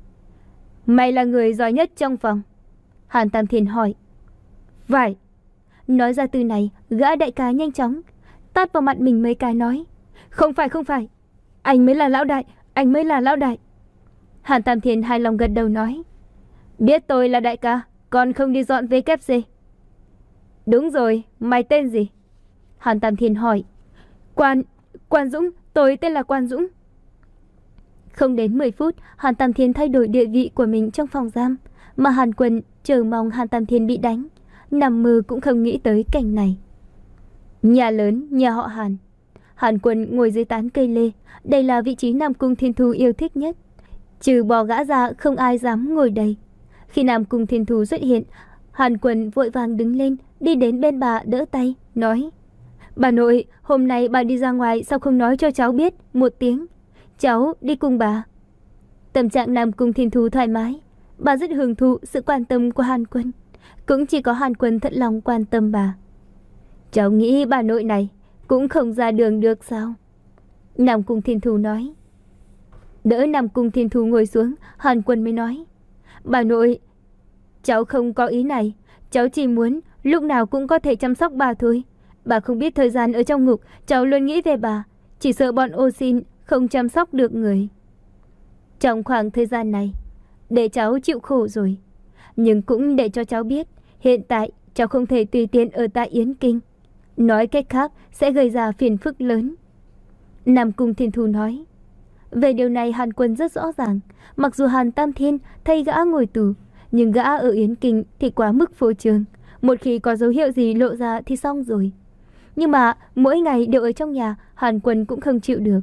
Mày là người giỏi nhất trong phòng. Hàn Tam Thiên hỏi. Phải. Nói ra từ này, gã đại ca nhanh chóng tát vào mặt mình mấy cái nói. Không phải không phải, anh mới là lão đại, anh mới là lão đại. Hàn Tam Thiên hài lòng gật đầu nói. Biết tôi là đại ca, còn không đi dọn về kép xê. Đúng rồi, mày tên gì? Hàn Tam Thiên hỏi. Quan, Quan Dũng, tôi tên là Quan Dũng. Không đến mười phút, Hàn Tam Thiên thay đổi địa vị của mình trong phòng giam, mà Hàn Quân chờ mong Hàn Tam Thiên bị đánh, nằm mơ cũng không nghĩ tới cảnh này. Nhà lớn, nhà họ Hàn. Hàn Quân ngồi dưới tán cây lê, đây là vị trí Nam Cung Thiên Thu yêu thích nhất. Trừ bỏ gã ra, không ai dám ngồi đây. Khi Nam Cung Thiên Thu xuất hiện, Hàn Quân vội vàng đứng lên, đi đến bên bà đỡ tay, nói. Bà nội, hôm nay bà đi ra ngoài sao không nói cho cháu biết một tiếng? Cháu đi cùng bà. Tâm trạng Nam Cung Thiên Thu thoải mái, bà rất hưởng thụ sự quan tâm của Hàn Quân. Cũng chỉ có Hàn Quân thật lòng quan tâm bà. Cháu nghĩ bà nội này cũng không ra đường được sao? Nam Cung Thiên Thu nói. Đỡ Nam Cung Thiên Thu ngồi xuống, Hàn Quân mới nói. Bà nội, cháu không có ý này. Cháu chỉ muốn lúc nào cũng có thể chăm sóc bà thôi. Bà không biết thời gian ở trong ngục, cháu luôn nghĩ về bà. Chỉ sợ bọn ô xin không chăm sóc được người. Trong khoảng thời gian này, để cháu chịu khổ rồi. Nhưng cũng để cho cháu biết, hiện tại cháu không thể tùy tiện ở tại Yến Kinh. Nói cách khác sẽ gây ra phiền phức lớn. Nam Cung Thiên Thu nói. Về điều này Hàn Quân rất rõ ràng. Mặc dù Hàn Tam Thiên thay gã ngồi tù, nhưng gã ở Yến Kinh thì quá mức phô trương. Một khi có dấu hiệu gì lộ ra thì xong rồi. Nhưng mà mỗi ngày đều ở trong nhà, Hàn Quân cũng không chịu được.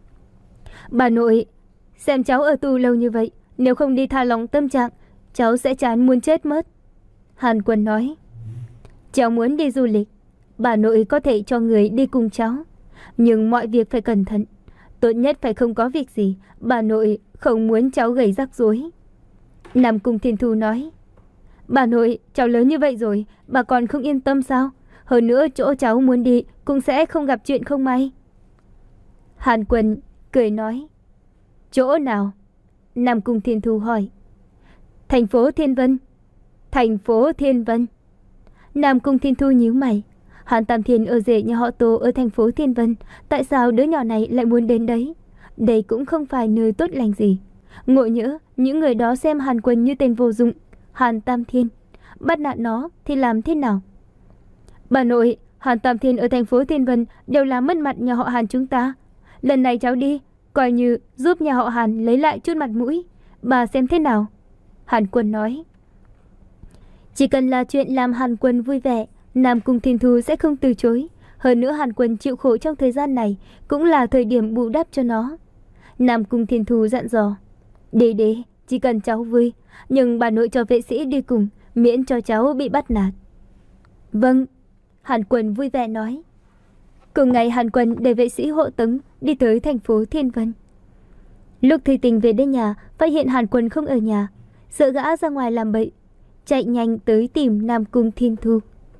Bà nội, xem cháu ở tù lâu như vậy, nếu không đi thả lỏng tâm trạng, cháu sẽ chán muốn chết mất. Hàn Quân nói. Cháu muốn đi du lịch, bà nội có thể cho người đi cùng cháu, nhưng mọi việc phải cẩn thận. Tốt nhất phải không có việc gì, bà nội không muốn cháu gây rắc rối. Nam Cung Thiên Thu nói. Bà nội, cháu lớn như vậy rồi, bà còn không yên tâm sao? Hơn nữa chỗ cháu muốn đi cũng sẽ không gặp chuyện không may. Hàn Quân cười nói. Chỗ nào? Nam Cung Thiên Thu hỏi. Thành phố Thiên Vân. Thành phố Thiên Vân. Nam Cung Thiên Thu nhíu mày. Hàn Tam Thiên ở rể nhà họ Tô ở thành phố Thiên Vân, tại sao đứa nhỏ này lại muốn đến đấy? Đây cũng không phải nơi tốt lành gì. Ngộ nhỡ những người đó xem Hàn Quân như tên vô dụng, Hàn Tam Thiên, bắt nạt nó thì làm thế nào? Bà nội, Hàn Tam Thiên ở thành phố Thiên Vân đều làm mất mặt nhà họ Hàn chúng ta. Lần này cháu đi, coi như giúp nhà họ Hàn lấy lại chút mặt mũi. Bà xem thế nào? Hàn Quân nói. Chỉ cần là chuyện làm Hàn Quân vui vẻ, Nam Cung Thiên Thu sẽ không từ chối. Hơn nữa Hàn Quân chịu khổ trong thời gian này cũng là thời điểm bù đắp cho nó. Nam Cung Thiên Thu dặn dò. Đi đi, chỉ cần cháu vui, nhưng bà nội cho vệ sĩ đi cùng, miễn cho cháu bị bắt nạt. Vâng, Hàn Quân vui vẻ nói. Cùng ngày Hàn Quân để vệ sĩ hộ tống đi tới thành phố Thiên Vân. Lúc Thùy Tình về đến nhà, phát hiện Hàn Quân không ở nhà, sợ gã ra ngoài làm bậy, chạy nhanh tới tìm Nam Cung Thiên Thu.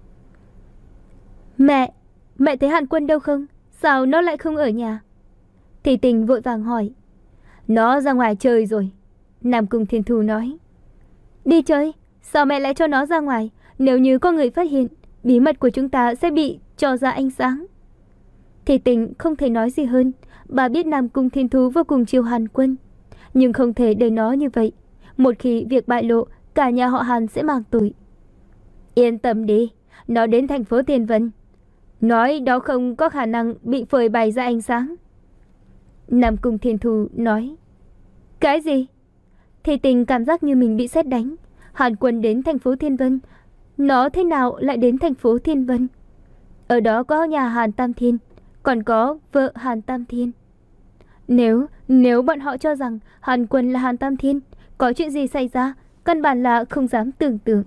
Mẹ, mẹ thấy Hàn Quân đâu không? Sao nó lại không ở nhà? Thùy Tình vội vàng hỏi. Nó ra ngoài chơi rồi, Nam Cung Thiên Thu nói. Đi chơi? Sao mẹ lại cho nó ra ngoài? Nếu như có người phát hiện, bí mật của chúng ta sẽ bị cho ra ánh sáng. Thùy Tình không thể nói gì hơn. Bà biết Nam Cung Thiên Thu vô cùng chiều Hàn Quân, nhưng không thể để nó như vậy. Một khi việc bại lộ, cả nhà họ Hàn sẽ mang tội. Yên tâm đi, nó đến thành phố Thiên Vân, nói đó không có khả năng bị phơi bày ra ánh sáng. Nam Cung Thiên Thu nói. Cái gì? Thùy Tình cảm giác như mình bị sét đánh. Hàn Quân đến thành phố Thiên Vân, nó thế nào lại đến thành phố Thiên Vân? Ở đó có nhà Hàn Tam Thiên, còn có vợ Hàn Tam Thiên. Nếu, nếu bọn họ cho rằng Hàn Quân là Hàn Tam Thiên, có chuyện gì xảy ra, căn bản là không dám tưởng tượng.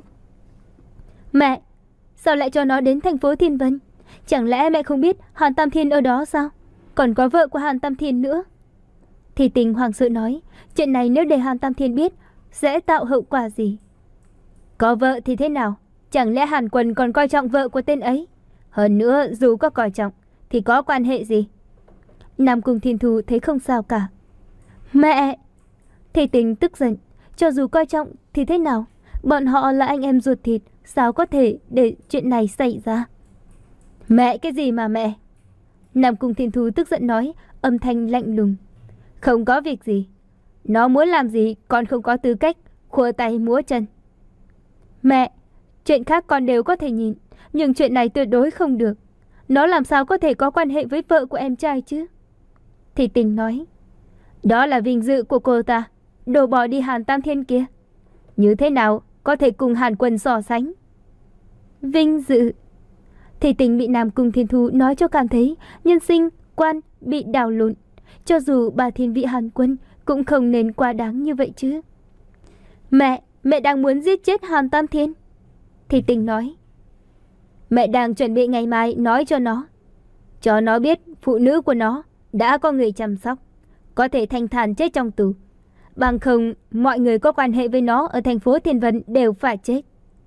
Mẹ, sao lại cho nó đến thành phố Thiên Vân? Chẳng lẽ mẹ không biết Hàn Tam Thiên ở đó sao? Còn có vợ của Hàn Tam Thiên nữa. Thì Tình hoàng sợ nói, chuyện này nếu để Hàn Tam Thiên biết, sẽ tạo hậu quả gì? Có vợ thì thế nào? Chẳng lẽ Hàn Quân còn coi trọng vợ của tên ấy? Hơn nữa, dù có coi trọng, thì có quan hệ gì? Nam Cung Thiên Thu thấy không sao cả. Mẹ! Thì Tình tức giận. Cho dù coi trọng thì thế nào? Bọn họ là anh em ruột thịt, sao có thể để chuyện này xảy ra? Mẹ cái gì mà mẹ? Nam Cung Thiên Thu tức giận nói, âm thanh lạnh lùng. Không có việc gì. Nó muốn làm gì con không có tư cách khua tay múa chân. Mẹ, chuyện khác con đều có thể nhìn, nhưng chuyện này tuyệt đối không được. Nó làm sao có thể có quan hệ với vợ của em trai chứ? Thì Tình nói. Đó là vinh dự của cô ta. Đồ bỏ đi Hàn Tam Thiên kia, như thế nào có thể cùng Hàn Quân so sánh? Vinh dự? Thì Tình bị Nam Cung Thiên Thu nói cho cảm thấy nhân sinh quan bị đảo lộn. Cho dù bà thiên vị Hàn Quân cũng không nên quá đáng như vậy chứ. Mẹ, mẹ đang muốn giết chết Hàn Tam Thiên. Thì Tình nói. Mẹ đang chuẩn bị ngày mai nói cho nó, cho nó biết phụ nữ của nó đã có người chăm sóc, có thể thanh thản chết trong tù. Bằng không, mọi người có quan hệ với nó ở thành phố Thiên Vân đều phải chết.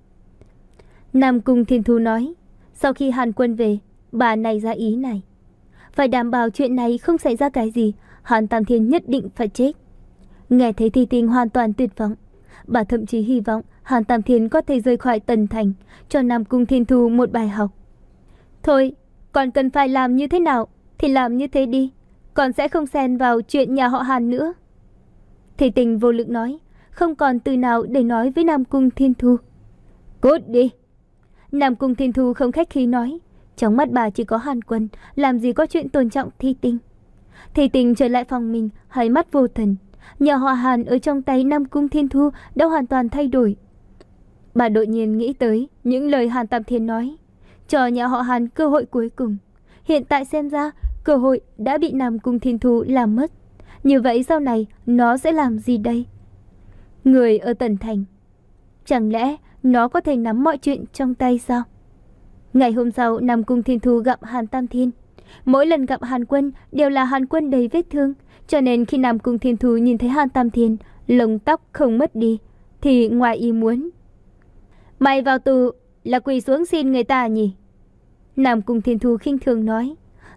Nam Cung Thiên Thu nói. Sau khi Hàn Quân về, bà này ra ý này. Phải đảm bảo chuyện này không xảy ra cái gì, Hàn Tam Thiên nhất định phải chết. Nghe thấy Thi Tình hoàn toàn tuyệt vọng. Bà thậm chí hy vọng Hàn Tam Thiên có thể rời khỏi Tần Thành, cho Nam Cung Thiên Thu một bài học. Thôi, còn cần phải làm như thế nào thì làm như thế đi. Con sẽ không xen vào chuyện nhà họ Hàn nữa. Thi Tình vô lực nói, không còn từ nào để nói với Nam Cung Thiên Thu. Cút đi. Nam Cung Thiên Thu không khách khí nói. Trong mắt bà chỉ có Hàn Quân, làm gì có chuyện tôn trọng Thi Tình. Thi Tình trở lại phòng mình, hai mắt vô thần. Nhà họ Hàn ở trong tay Nam Cung Thiên Thu đã hoàn toàn thay đổi. Bà đột nhiên nghĩ tới những lời Hàn Tam Thiên nói, cho nhà họ Hàn cơ hội cuối cùng. Hiện tại xem ra cơ hội đã bị Nam Cung Thiên Thu làm mất. Như vậy sau này nó sẽ làm gì đây? Người ở Tần Thành, chẳng lẽ nó có thể nắm mọi chuyện trong tay sao? Ngày hôm sau, Nam Cung Thiên Thu gặp Hàn Tam Thiên. Mỗi lần gặp Hàn Quân đều là Hàn Quân đầy vết thương, cho nên khi Nam Cung Thiên Thu nhìn thấy Hàn Tam Thiên lông tóc không mất đi thì ngoài ý muốn. Mày vào tù là quỳ xuống xin người ta nhỉ? Nam Cung Thiên Thu khinh thường nói.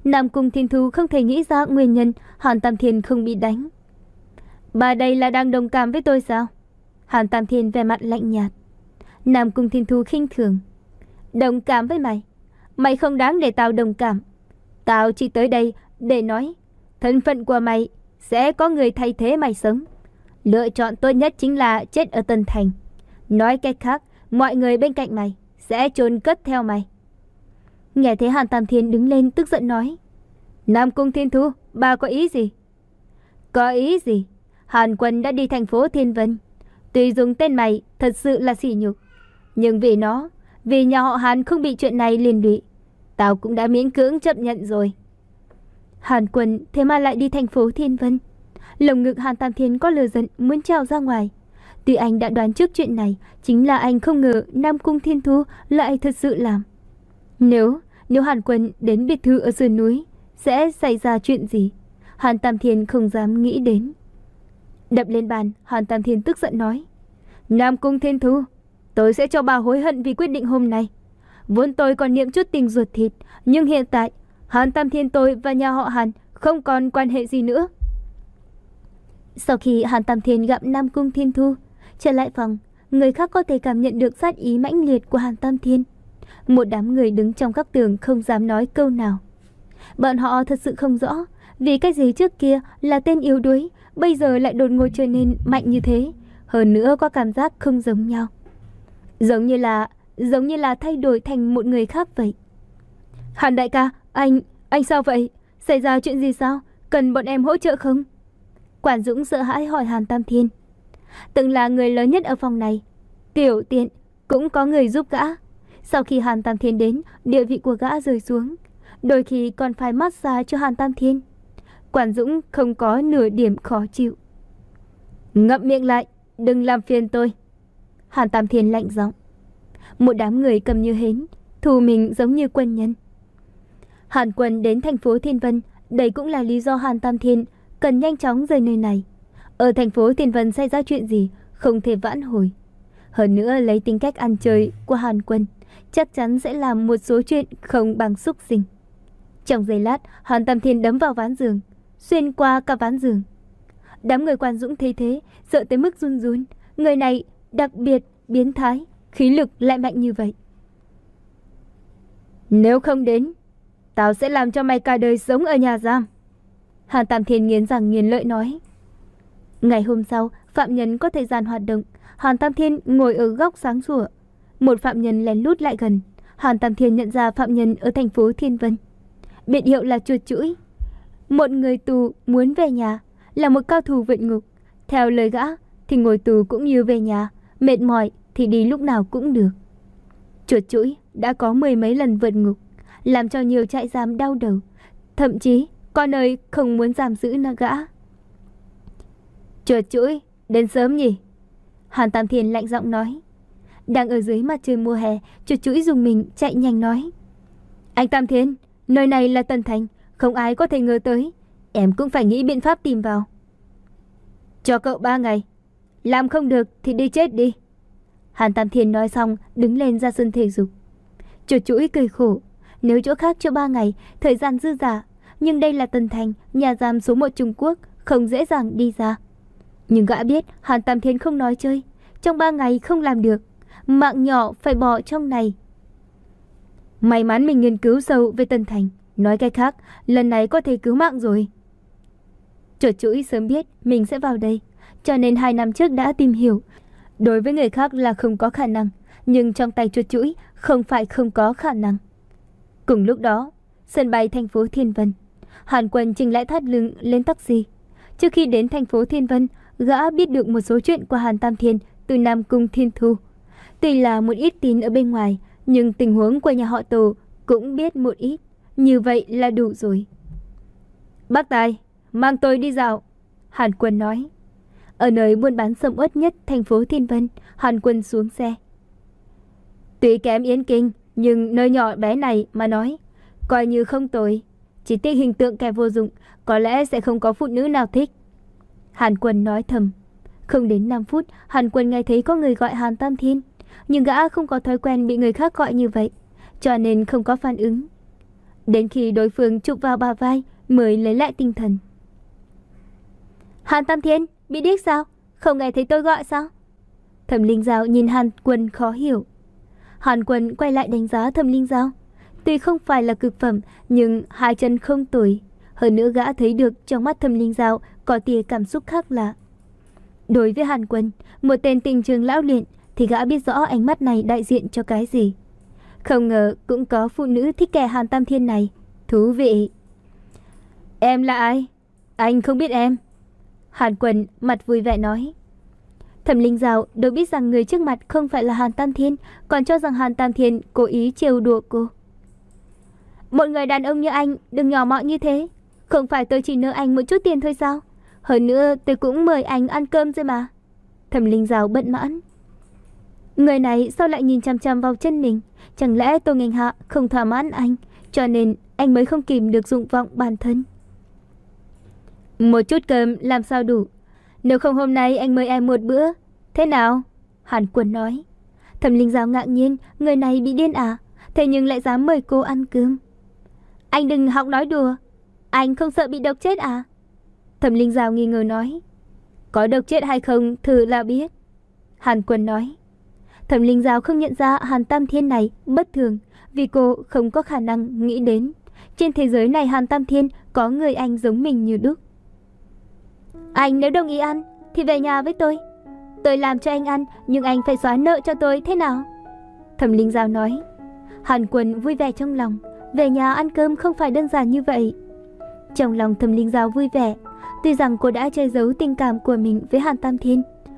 Nam Cung Thiên Thu không thể nghĩ ra nguyên nhân Hàn Tam Thiên không bị đánh. Bà đây là đang đồng cảm với tôi sao? Hàn Tam Thiên vẻ mặt lạnh nhạt. Nam Cung Thiên Thu khinh thường. Đồng cảm với mày? Mày không đáng để tao đồng cảm. Tao chỉ tới đây để nói thân phận của mày sẽ có người thay thế mày sống. Lựa chọn tốt nhất chính là chết ở Tân Thành. Nói cách khác, mọi người bên cạnh mày sẽ chôn cất theo mày. Nghe thấy Hàn Tam Thiên đứng lên tức giận nói. Nam Cung Thiên Thu, bà có ý gì? Có ý gì? Hàn Quân đã đi thành phố Thiên Vân. Tuy dùng tên mày thật sự là sỉ nhục, nhưng vì nó, vì nhà họ Hàn không bị chuyện này liên lụy, tao cũng đã miễn cưỡng chấp nhận rồi. Hàn Quân thế mà lại đi thành phố Thiên Vân. Lồng ngực Hàn Tam Thiên có lửa giận muốn trào ra ngoài. Tuy anh đã đoán trước chuyện này, chính là anh không ngờ Nam Cung Thiên Thu lại thật sự làm. Nếu, nếu Hàn Quân đến biệt thự ở sườn núi, sẽ xảy ra chuyện gì? Hàn Tam Thiên không dám nghĩ đến. Đập lên bàn, Hàn Tam Thiên tức giận nói. Nam Cung Thiên Thu, tôi sẽ cho bà hối hận vì quyết định hôm nay. Vốn tôi còn niệm chút tình ruột thịt, nhưng hiện tại Hàn Tam Thiên tôi và nhà họ Hàn không còn quan hệ gì nữa. Sau khi Hàn Tam Thiên gặp Nam Cung Thiên Thu, trở lại phòng, người khác có thể cảm nhận được sát ý mãnh liệt của Hàn Tam Thiên. Một đám người đứng trong góc tường không dám nói câu nào. Bọn họ thật sự không rõ vì cái gì trước kia là tên yếu đuối, bây giờ lại đột ngột trở nên mạnh như thế. Hơn nữa có cảm giác không giống nhau, Giống như là Giống như là thay đổi thành một người khác vậy. Hàn đại ca, anh Anh sao vậy? Xảy ra chuyện gì sao? Cần bọn em hỗ trợ không? Quản Dũng sợ hãi hỏi Hàn Tam Thiên. Từng là người lớn nhất ở phòng này, tiểu tiện cũng có người giúp gã. Sau khi Hàn Tam Thiên đến, địa vị của gã rơi xuống, đôi khi còn phải massage cho Hàn Tam Thiên. Quản Dũng không có nửa điểm khó chịu. Ngậm miệng lại, đừng làm phiền tôi. Hàn Tam Thiên lạnh giọng. Một đám người cầm như hến, thù mình giống như quân nhân. Hàn Quân đến thành phố Thiên Vân, đây cũng là lý do Hàn Tam Thiên cần nhanh chóng rời nơi này. Ở thành phố Thiên Vân xảy ra chuyện gì không thể vãn hồi. Hơn nữa lấy tính cách ăn chơi của Hàn Quân, chắc chắn sẽ làm một số chuyện không bằng xúc sinh. Trong giây lát, Hàn Tam Thiên đấm vào ván giường, xuyên qua cả ván giường. Đám người Quan Dũng thấy thế, sợ tới mức run run. Người này đặc biệt biến thái, khí lực lại mạnh như vậy. Nếu không đến, tao sẽ làm cho mày cả đời sống ở nhà giam. Hàn Tam Thiên nghiến răng nghiến lợi nói. Ngày hôm sau, phạm nhân có thời gian hoạt động. Hàn Tam Thiên ngồi ở góc sáng sủa. Một phạm nhân lén lút lại gần. Hàn Tam Thiên nhận ra phạm nhân ở thành phố Thiên Vân. Biệt hiệu là chuột chuỗi. Một người tù muốn về nhà, là một cao thủ vượt ngục. Theo lời gã thì ngồi tù cũng như về nhà, mệt mỏi thì đi lúc nào cũng được. Chuột chuỗi đã có mười mấy lần vượt ngục, làm cho nhiều trại giam đau đầu, thậm chí có nơi không muốn giam giữ na gã. Chuột chuỗi, đến sớm nhỉ? Hàn Tam Thiên lạnh giọng nói. Đang ở dưới mặt trời mùa hè, chuột chuỗi dùng mình chạy nhanh nói. Anh Tam Thiên, nơi này là Tân Thành, không ai có thể ngờ tới. Em cũng phải nghĩ biện pháp tìm vào. Cho cậu ba ngày, làm không được thì đi chết đi. Hàn Tam Thiên nói xong đứng lên ra sân thể dục. Chuột chuỗi cười khổ. Nếu chỗ khác cho ba ngày, thời gian dư dả, nhưng đây là Tân Thành, nhà giam số một Trung Quốc, không dễ dàng đi ra. Nhưng gã biết Hàn Tam Thiên không nói chơi, trong ba ngày không làm được, mạng nhỏ phải bỏ trong này. May mắn mình nghiên cứu sâu về Tân Thành, nói cách khác, lần này có thể cứu mạng rồi. Chuột chuỗi sớm biết mình sẽ vào đây, cho nên hai năm trước đã tìm hiểu. Đối với người khác là không có khả năng, nhưng trong tay chuột chuỗi không phải không có khả năng. Cùng lúc đó, sân bay thành phố Thiên Vân, Hàn Quân chỉnh lại thắt lưng lên taxi. Trước khi đến thành phố Thiên Vân, gã biết được một số chuyện của Hàn Tam Thiên từ Nam Cung Thiên Thu. Tuy là một ít tin ở bên ngoài, nhưng tình huống của nhà họ Tô cũng biết một ít. Như vậy là đủ rồi. Bác Tài, mang tôi đi dạo. Hàn Quân nói. Ở nơi buôn bán sầm uất nhất thành phố Thiên Vân, Hàn Quân xuống xe. Tuy kém Yến Kinh, nhưng nơi nhỏ bé này mà nói, coi như không tồi. Chỉ tiếc hình tượng kẻ vô dụng, có lẽ sẽ không có phụ nữ nào thích. Hàn Quân nói thầm. Không đến năm phút, Hàn Quân nghe thấy có người gọi Hàn Tam Thiên, nhưng gã không có thói quen bị người khác gọi như vậy, cho nên không có phản ứng. Đến khi đối phương chụp vào bả vai mới lấy lại tinh thần. Hàn Tam Thiên, bị điếc sao? Không nghe thấy tôi gọi sao? Thẩm Linh Giao nhìn Hàn Quân khó hiểu. Hàn Quân quay lại đánh giá Thẩm Linh Giao. Tuy không phải là cực phẩm, nhưng hai chân không tuổi. Hơn nữa gã thấy được trong mắt Thẩm Linh Giao có tia cảm xúc khác lạ. Đối với Hàn Quân, một tên tình trường lão luyện, thì gã biết rõ ánh mắt này đại diện cho cái gì. Không ngờ cũng có phụ nữ thích kẻ Hàn Tam Thiên này. Thú vị. Em là ai? Anh không biết em. Hàn Quân mặt vui vẻ nói. Thẩm Linh Giao đâu biết rằng người trước mặt không phải là Hàn Tam Thiên, còn cho rằng Hàn Tam Thiên cố ý trêu đùa cô. Một người đàn ông như anh đừng nhỏ mọn như thế. Không phải tôi chỉ nợ anh một chút tiền thôi sao? Hơn nữa tôi cũng mời anh ăn cơm rồi mà. Thẩm Linh Giao bận mãn. Người này sao lại nhìn chằm chằm vào chân mình? Chẳng lẽ Tô Nghênh Hạ không thỏa mãn anh, cho nên anh mới không kìm được dụng vọng bản thân? Một chút cơm làm sao đủ? Nếu không hôm nay anh mời em một bữa. Thế nào? Hàn Quân nói. Thẩm Linh Giao ngạc nhiên, người này bị điên à? Thế nhưng lại dám mời cô ăn cơm. Anh đừng hòng nói đùa. Anh không sợ bị độc chết à? Thẩm Linh Giao nghi ngờ nói. Có độc chết hay không thử là biết. Hàn Quân nói. Thẩm Linh Giao không nhận ra Hàn Tam Thiên này bất thường, vì cô không có khả năng nghĩ đến trên thế giới này Hàn Tam Thiên có người anh giống mình như đúc. Anh nếu đồng ý ăn thì về nhà với tôi. Tôi làm cho anh ăn, nhưng anh phải xóa nợ cho tôi, thế nào? Thẩm Linh Giao nói. Hàn Quân vui vẻ trong lòng. Về nhà ăn cơm không phải đơn giản như vậy. Trong lòng Thẩm Linh Giao vui vẻ. Tuy rằng cô đã che giấu tình cảm của mình với Hàn Tam Thiên,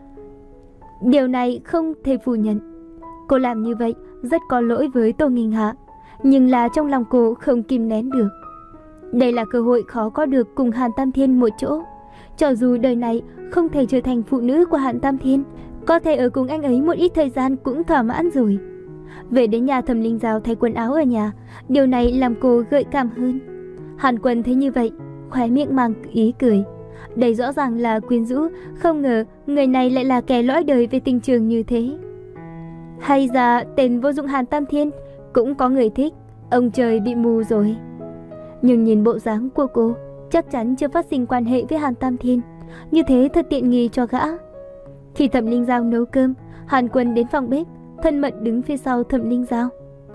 điều này không thể phủ nhận. Cô làm như vậy rất có lỗi với Tô Nghênh Hạ, nhưng là trong lòng cô không kìm nén được. Đây là cơ hội khó có được cùng Hàn Tam Thiên một chỗ. Cho dù đời này không thể trở thành phụ nữ của Hàn Tam Thiên, có thể ở cùng anh ấy một ít thời gian cũng thỏa mãn rồi. Về đến nhà, Thẩm Linh Giao thay quần áo ở nhà. Điều này làm cô gợi cảm hơn. Hàn Quân thấy như vậy, khóe miệng mang ý cười. Đây rõ ràng là quyến rũ, không ngờ người này lại là kẻ lõi đời về tình trường như thế. Hay ra tên vô dụng Hàn Tam Thiên cũng có người thích, ông trời bị mù rồi. Nhưng nhìn bộ dáng của cô, chắc chắn chưa phát sinh quan hệ với Hàn Tam Thiên. Như thế thật tiện nghi cho gã. Khi Thẩm Linh Giao nấu cơm, Hàn Quân đến phòng bếp, thân mật đứng phía sau Thẩm Linh Giao.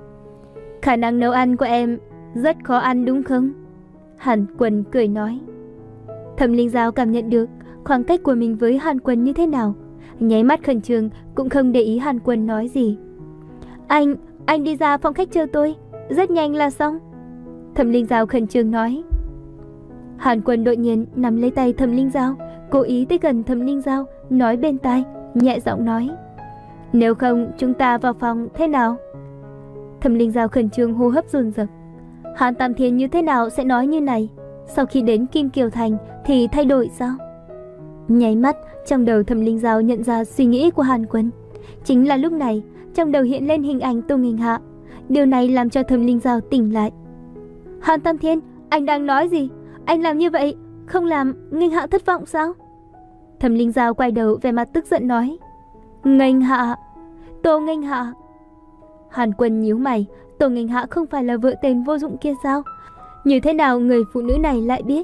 Khả năng nấu ăn của em rất khó ăn đúng không? Hàn Quân cười nói. Thẩm Linh Giao cảm nhận được khoảng cách của mình với Hàn Quân như thế nào, nháy mắt khẩn trương, cũng không để ý Hàn Quân nói gì. Anh, anh đi ra phòng khách chờ tôi, rất nhanh là xong. Thẩm Linh Giao khẩn trương nói. Hàn Quân đột nhiên nắm lấy tay Thẩm Linh Giao, cố ý tới gần Thẩm Linh Giao, nói bên tai, nhẹ giọng nói. Nếu không chúng ta vào phòng, thế nào? Thẩm Linh Giao khẩn trương, hô hấp dồn dập. Hàn Tam Thiên như thế nào sẽ nói như này? Sau khi đến Kim Kiều Thành thì thay đổi sao? Nháy mắt, trong đầu Thẩm Linh Giao nhận ra suy nghĩ của Hàn Quân. Chính là lúc này, trong đầu hiện lên hình ảnh Tô Nghênh Hạ. Điều này làm cho Thẩm Linh Giao tỉnh lại. Hàn Tam Thiên, anh đang nói gì? Anh làm như vậy không làm Nghênh Hạ thất vọng sao? Thẩm Linh Giao quay đầu vẻ mặt tức giận nói. Nghênh Hạ, Tô Nghênh Hạ. Hàn Quân nhíu mày, Tô Nghênh Hạ không phải là vợ tên vô dụng kia sao? Như thế nào người phụ nữ này lại biết?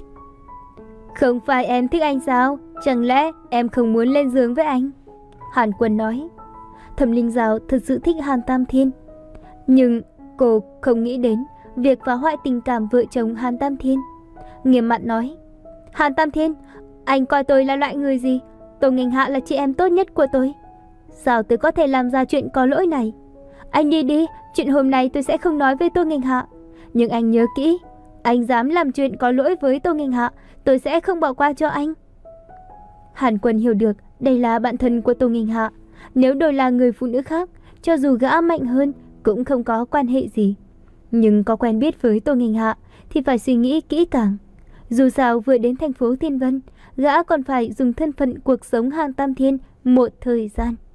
Không phải em thích anh sao? Chẳng lẽ em không muốn lên giường với anh? Hàn Quân nói. Thẩm Linh Giao thật sự thích Hàn Tam Thiên, nhưng cô không nghĩ đến việc phá hoại tình cảm vợ chồng Hàn Tam Thiên. Nghiêm mặt nói. Hàn Tam Thiên, anh coi tôi là loại người gì? Tô Nghênh Hạ là chị em tốt nhất của tôi. Sao tôi có thể làm ra chuyện có lỗi này? Anh đi đi, chuyện hôm nay tôi sẽ không nói với Tô Nghênh Hạ. Nhưng anh nhớ kỹ, anh dám làm chuyện có lỗi với Tô Nghênh Hạ, tôi sẽ không bỏ qua cho anh. Hàn Quân hiểu được đây là bạn thân của Tô Nghênh Hạ. Nếu đổi là người phụ nữ khác, cho dù gã mạnh hơn cũng không có quan hệ gì. Nhưng có quen biết với Tô Nghênh Hạ thì phải suy nghĩ kỹ càng. Dù sao vừa đến thành phố Thiên Vân, gã còn phải dùng thân phận cuộc sống Hàn Tam Thiên một thời gian.